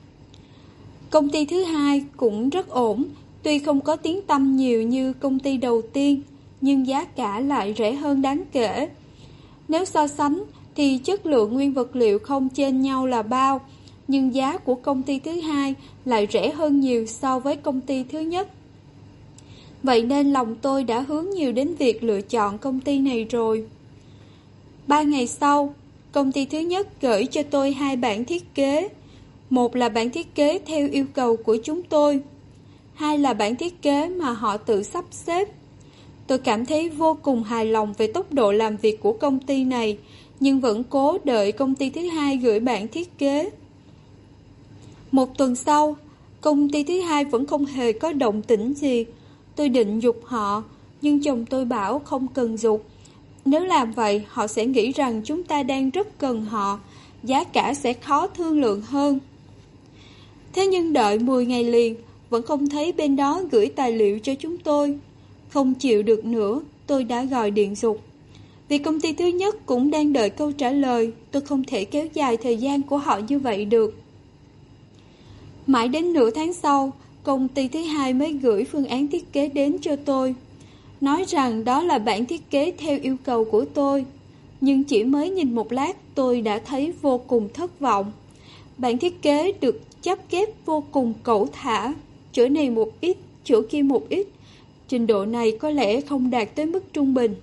Công ty thứ hai cũng rất ổn, tuy không có tiếng tăm nhiều như công ty đầu tiên, nhưng giá cả lại rẻ hơn đáng kể. Nếu so sánh thì chất lượng nguyên vật liệu không chênh nhau là bao, nhưng giá của công ty thứ hai lại rẻ hơn nhiều so với công ty thứ nhất. Vậy nên lòng tôi đã hướng nhiều đến việc lựa chọn công ty này rồi. 3 ngày sau, công ty thứ nhất gửi cho tôi 2 bản thiết kế. Một là bản thiết kế theo yêu cầu của chúng tôi, 2 là bản thiết kế mà họ tự sắp xếp. Tôi cảm thấy vô cùng hài lòng về tốc độ làm việc của công ty này, nhưng vẫn cố đợi công ty thứ hai gửi bản thiết kế. Một tuần sau, công ty thứ hai vẫn không hề có động tĩnh gì. Tôi định giục họ, nhưng chồng tôi bảo không cần giục. Nếu làm vậy, họ sẽ nghĩ rằng chúng ta đang rất cần họ, giá cả sẽ khó thương lượng hơn. Thế nhưng đợi 10 ngày liền, vẫn không thấy bên đó gửi tài liệu cho chúng tôi. Không chịu được nữa, tôi đã gọi điện giục. Vì công ty thứ nhất cũng đang đợi câu trả lời, tôi không thể kéo dài thời gian của họ như vậy được. Mãi đến nửa tháng sau, công ty thứ hai mới gửi phương án thiết kế đến cho tôi, nói rằng đó là bản thiết kế theo yêu cầu của tôi. Nhưng chỉ mới nhìn một lát tôi đã thấy vô cùng thất vọng. Bản thiết kế được chắp ghép vô cùng cẩu thả, chỗ này một ít, chỗ kia một ít. Trình độ này có lẽ không đạt tới mức trung bình.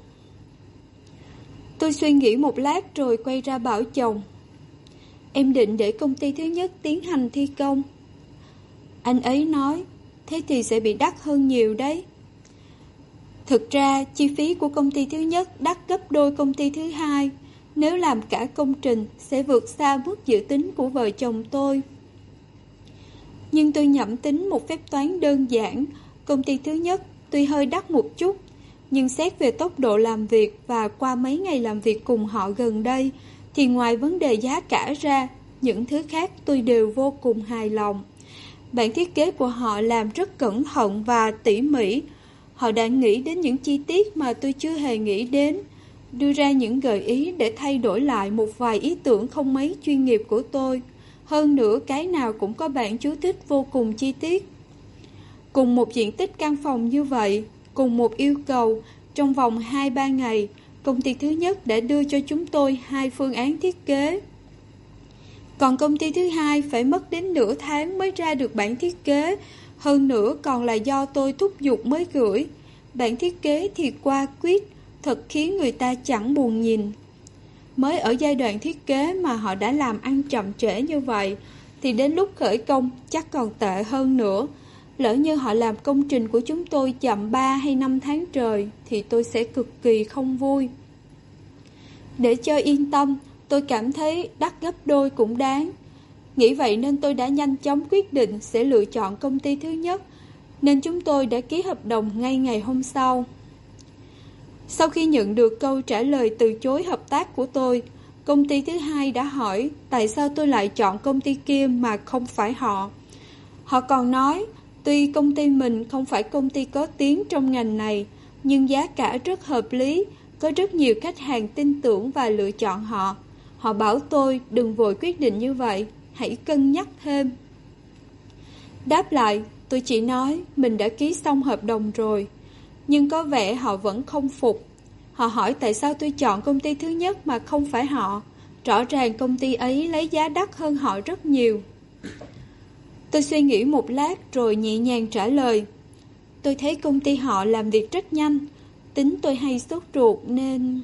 Tôi suy nghĩ một lát rồi quay ra bảo chồng, em định để công ty thứ nhất tiến hành thi công. Anh ấy nói, thế thì sẽ bị đắt hơn nhiều đấy. Thực ra, chi phí của công ty thứ nhất đắt gấp đôi công ty thứ hai. Nếu làm cả công trình, sẽ vượt xa mức dự tính của vợ chồng tôi. Nhưng tôi nhẩm tính một phép toán đơn giản. Công ty thứ nhất tuy hơi đắt một chút, nhưng xét về tốc độ làm việc và qua mấy ngày làm việc cùng họ gần đây, thì ngoài vấn đề giá cả ra, những thứ khác tôi đều vô cùng hài lòng. Bản thiết kế của họ làm rất cẩn thận và tỉ mỉ. Họ đã nghĩ đến những chi tiết mà tôi chưa hề nghĩ đến, đưa ra những gợi ý để thay đổi lại một vài ý tưởng không mấy chuyên nghiệp của tôi. Hơn nữa, cái nào cũng có bản chú thích vô cùng chi tiết. Cùng một diện tích căn phòng như vậy, cùng một yêu cầu, Trong vòng 2-3 ngày, công ty thứ nhất đã đưa cho chúng tôi 2 phương án thiết kế. Còn công ty thứ hai phải mất đến nửa tháng mới ra được bản thiết kế, hơn nữa còn là do tôi thúc giục mới gửi. Bản thiết kế thì qua quýt, thật khiến người ta chẳng buồn nhìn. Mới ở giai đoạn thiết kế mà họ đã làm ăn chậm trễ như vậy, thì đến lúc khởi công chắc còn tệ hơn nữa. Lỡ như họ làm công trình của chúng tôi chậm 3 hay 5 tháng trời, thì tôi sẽ cực kỳ không vui. Để cho yên tâm, tôi cảm thấy đắt gấp đôi cũng đáng. Nghĩ vậy nên tôi đã nhanh chóng quyết định sẽ lựa chọn công ty thứ nhất, nên chúng tôi đã ký hợp đồng ngay ngày hôm sau. Sau khi nhận được câu trả lời từ chối hợp tác của tôi, công ty thứ hai đã hỏi tại sao tôi lại chọn công ty kia mà không phải họ. Họ còn nói, tuy công ty mình không phải công ty có tiếng trong ngành này, nhưng giá cả rất hợp lý, có rất nhiều khách hàng tin tưởng và lựa chọn họ. Họ bảo tôi đừng vội quyết định như vậy, hãy cân nhắc thêm. Đáp lại, tôi chỉ nói mình đã ký xong hợp đồng rồi, nhưng có vẻ họ vẫn không phục. Họ hỏi tại sao tôi chọn công ty thứ nhất mà không phải họ. Rõ ràng công ty ấy lấy giá đắt hơn họ rất nhiều. Tôi suy nghĩ một lát rồi nhẹ nhàng trả lời. Tôi thấy công ty họ làm việc rất nhanh, tính tôi hay sốt ruột nên...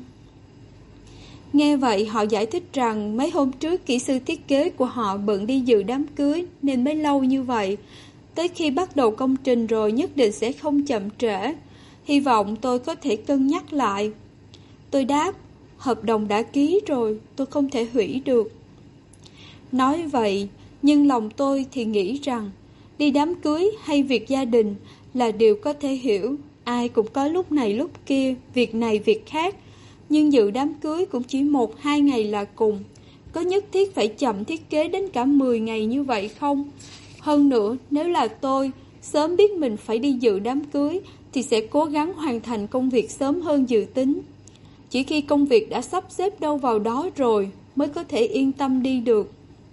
Nghe vậy họ giải thích rằng mấy hôm trước kỹ sư thiết kế của họ bận đi dự đám cưới nên mới lâu như vậy. Tới khi bắt đầu công trình rồi nhất định sẽ không chậm trễ. Hy vọng tôi có thể cân nhắc lại. Tôi đáp, hợp đồng đã ký rồi, tôi không thể hủy được. Nói vậy, nhưng lòng tôi thì nghĩ rằng đi đám cưới hay việc gia đình là điều có thể hiểu. Ai cũng có lúc này lúc kia, việc này việc khác. Nhưng dự đám cưới cũng chỉ 1-2 ngày là cùng. Có nhất thiết phải chậm thiết kế đến cả 10 ngày như vậy không? Hơn nữa, nếu là tôi, sớm biết mình phải đi dự đám cưới thì sẽ cố gắng hoàn thành công việc sớm hơn dự tính. Chỉ khi công việc đã sắp xếp đâu vào đó rồi mới có thể yên tâm đi được.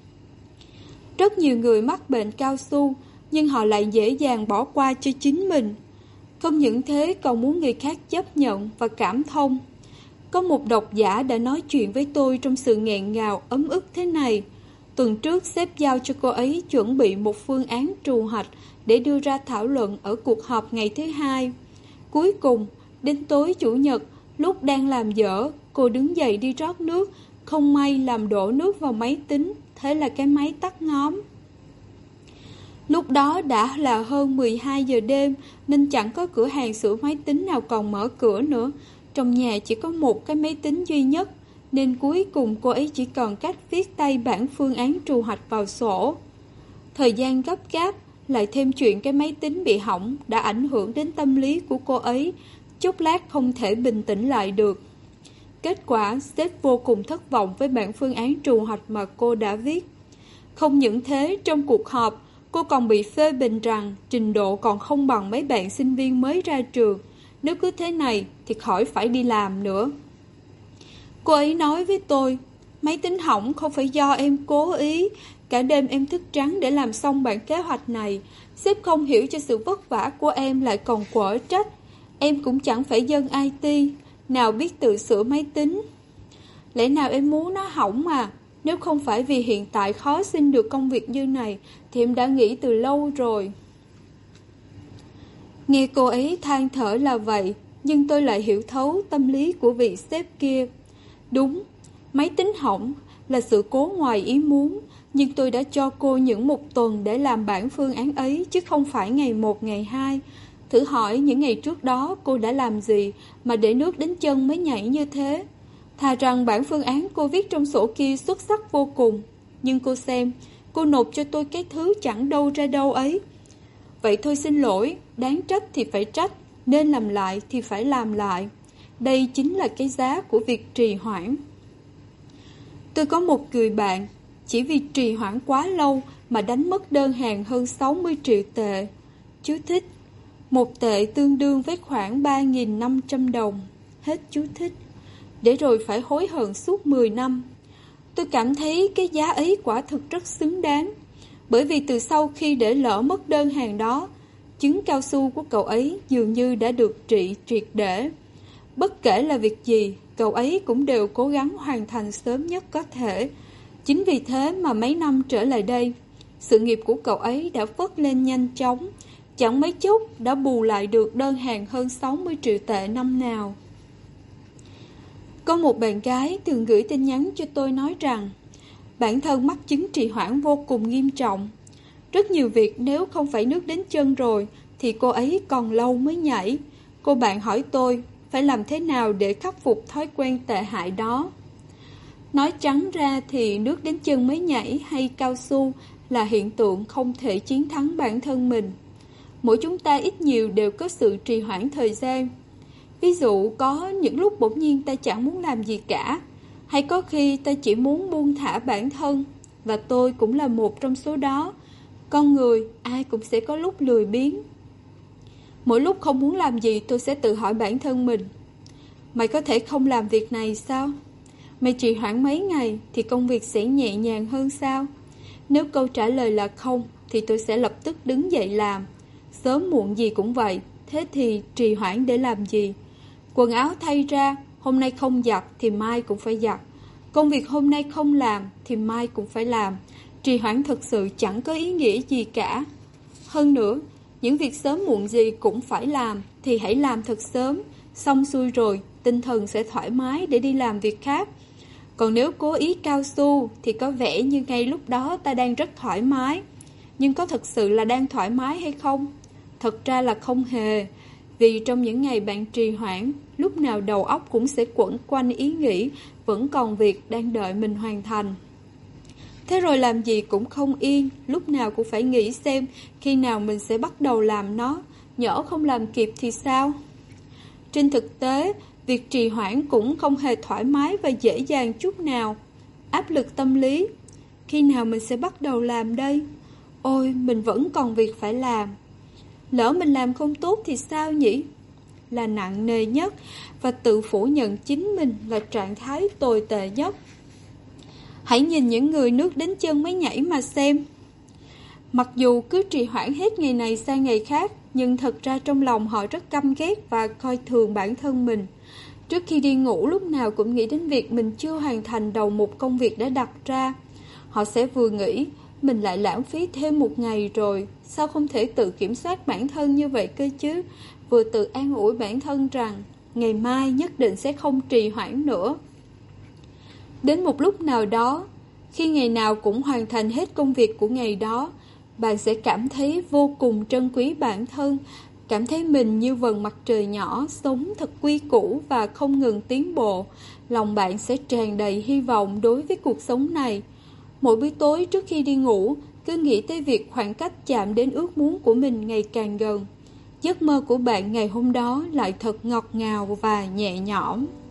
Rất nhiều người mắc bệnh cao su, nhưng họ lại dễ dàng bỏ qua cho chính mình. Không những thế còn muốn người khác chấp nhận và cảm thông. Có một độc giả đã nói chuyện với tôi trong sự nghẹn ngào, ấm ức thế này. Tuần trước sếp giao cho cô ấy chuẩn bị một phương án trù hoạch để đưa ra thảo luận ở cuộc họp ngày thứ hai. Cuối cùng, đến tối Chủ nhật, lúc đang làm dở, cô đứng dậy đi rót nước, không may làm đổ nước vào máy tính, thế là cái máy tắt ngóm. Lúc đó đã là hơn 12 giờ đêm nên chẳng có cửa hàng sửa máy tính nào còn mở cửa nữa. Trong nhà chỉ có một cái máy tính duy nhất, nên cuối cùng cô ấy chỉ còn cách viết tay bản phương án trù hoạch vào sổ. Thời gian gấp gáp, lại thêm chuyện cái máy tính bị hỏng đã ảnh hưởng đến tâm lý của cô ấy, chốc lát không thể bình tĩnh lại được. Kết quả, sếp vô cùng thất vọng với bản phương án trù hoạch mà cô đã viết. Không những thế, trong cuộc họp, cô còn bị phê bình rằng trình độ còn không bằng mấy bạn sinh viên mới ra trường. Nếu cứ thế này thì khỏi phải đi làm nữa. Cô ấy nói với tôi, máy tính hỏng không phải do em cố ý. Cả đêm em thức trắng để làm xong bản kế hoạch này. Sếp không hiểu cho sự vất vả của em lại còn quở trách. Em cũng chẳng phải dân IT, nào biết tự sửa máy tính. Lẽ nào em muốn nó hỏng mà? Nếu không phải vì hiện tại khó xin được công việc như này thì em đã nghỉ từ lâu rồi. Nghe cô ấy than thở là vậy, nhưng tôi lại hiểu thấu tâm lý của vị sếp kia. Đúng, máy tính hỏng là sự cố ngoài ý muốn, nhưng tôi đã cho cô những một tuần để làm bản phương án ấy, chứ không phải ngày 1, ngày 2. Thử hỏi những ngày trước đó cô đã làm gì mà để nước đến chân mới nhảy như thế. Thà rằng bản phương án cô viết trong sổ kia xuất sắc vô cùng, nhưng cô xem, cô nộp cho tôi cái thứ chẳng đâu ra đâu ấy. Vậy thôi xin lỗi, đáng trách thì phải trách, nên làm lại thì phải làm lại. Đây chính là cái giá của việc trì hoãn. Tôi có một người bạn, chỉ vì trì hoãn quá lâu mà đánh mất đơn hàng hơn 60 triệu tệ. Chú thích, 1 tệ tương đương với khoảng 3.500 đồng. Hết chú thích. Để rồi phải hối hận suốt 10 năm. Tôi cảm thấy cái giá ấy quả thực rất xứng đáng. Bởi vì từ sau khi để lỡ mất đơn hàng đó, trứng cao su của cậu ấy dường như đã được trị triệt để. Bất kể là việc gì, cậu ấy cũng đều cố gắng hoàn thành sớm nhất có thể. Chính vì thế mà mấy năm trở lại đây, sự nghiệp của cậu ấy đã phất lên nhanh chóng, chẳng mấy chốc đã bù lại được đơn hàng hơn 60 triệu tệ năm nào. Có một bạn gái thường gửi tin nhắn cho tôi nói rằng bản thân mắc chứng trì hoãn vô cùng nghiêm trọng. Rất nhiều việc nếu không phải nước đến chân rồi thì cô ấy còn lâu mới nhảy. Cô bạn hỏi tôi phải làm thế nào để khắc phục thói quen tệ hại đó. Nói trắng ra thì nước đến chân mới nhảy hay cao su là hiện tượng không thể chiến thắng bản thân mình. Mỗi chúng ta ít nhiều đều có sự trì hoãn thời gian. Ví dụ có những lúc bỗng nhiên ta chẳng muốn làm gì cả, hay có khi ta chỉ muốn buông thả bản thân, và tôi cũng là một trong số đó. Con người ai cũng sẽ có lúc lười biếng. Mỗi lúc không muốn làm gì tôi sẽ tự hỏi bản thân mình, mày có thể không làm việc này sao? Mày trì hoãn mấy ngày thì công việc sẽ nhẹ nhàng hơn sao? Nếu câu trả lời là không thì tôi sẽ lập tức đứng dậy làm. Sớm muộn gì cũng vậy, thế thì trì hoãn để làm gì? Quần áo thay ra, hôm nay không giặt thì mai cũng phải giặt. Công việc hôm nay không làm thì mai cũng phải làm. Trì hoãn thực sự chẳng có ý nghĩa gì cả. Hơn nữa, những việc sớm muộn gì cũng phải làm thì hãy làm thật sớm. Xong xuôi rồi, tinh thần sẽ thoải mái để đi làm việc khác. Còn nếu cố ý cao su thì có vẻ như ngay lúc đó ta đang rất thoải mái. Nhưng có thực sự là đang thoải mái hay không? Thật ra là không hề. Vì trong những ngày bạn trì hoãn, lúc nào đầu óc cũng sẽ quẩn quanh ý nghĩ vẫn còn việc đang đợi mình hoàn thành. Thế rồi làm gì cũng không yên, lúc nào cũng phải nghĩ xem khi nào mình sẽ bắt đầu làm nó, nhỡ không làm kịp thì sao? Trên thực tế, việc trì hoãn cũng không hề thoải mái và dễ dàng chút nào. Áp lực tâm lý, khi nào mình sẽ bắt đầu làm đây? Ôi, mình vẫn còn việc phải làm. Lỡ mình làm không tốt thì sao nhỉ? Là nặng nề nhất, và tự phủ nhận chính mình là trạng thái tồi tệ nhất. Hãy nhìn những người nước đến chân mới nhảy mà xem. Mặc dù cứ trì hoãn hết ngày này sang ngày khác, nhưng thật ra trong lòng họ rất căm ghét và coi thường bản thân mình. Trước khi đi ngủ lúc nào cũng nghĩ đến việc mình chưa hoàn thành đầu một công việc đã đặt ra. Họ sẽ vừa nghĩ, mình lại lãng phí thêm một ngày rồi, sao không thể tự kiểm soát bản thân như vậy cơ chứ? Vừa tự an ủi bản thân rằng, ngày mai nhất định sẽ không trì hoãn nữa. Đến một lúc nào đó, khi ngày nào cũng hoàn thành hết công việc của ngày đó, bạn sẽ cảm thấy vô cùng trân quý bản thân, cảm thấy mình như vầng mặt trời nhỏ, sống thật quy củ và không ngừng tiến bộ. Lòng bạn sẽ tràn đầy hy vọng đối với cuộc sống này. Mỗi buổi tối trước khi đi ngủ, cứ nghĩ tới việc khoảng cách chạm đến ước muốn của mình ngày càng gần. Giấc mơ của bạn ngày hôm đó lại thật ngọt ngào và nhẹ nhõm.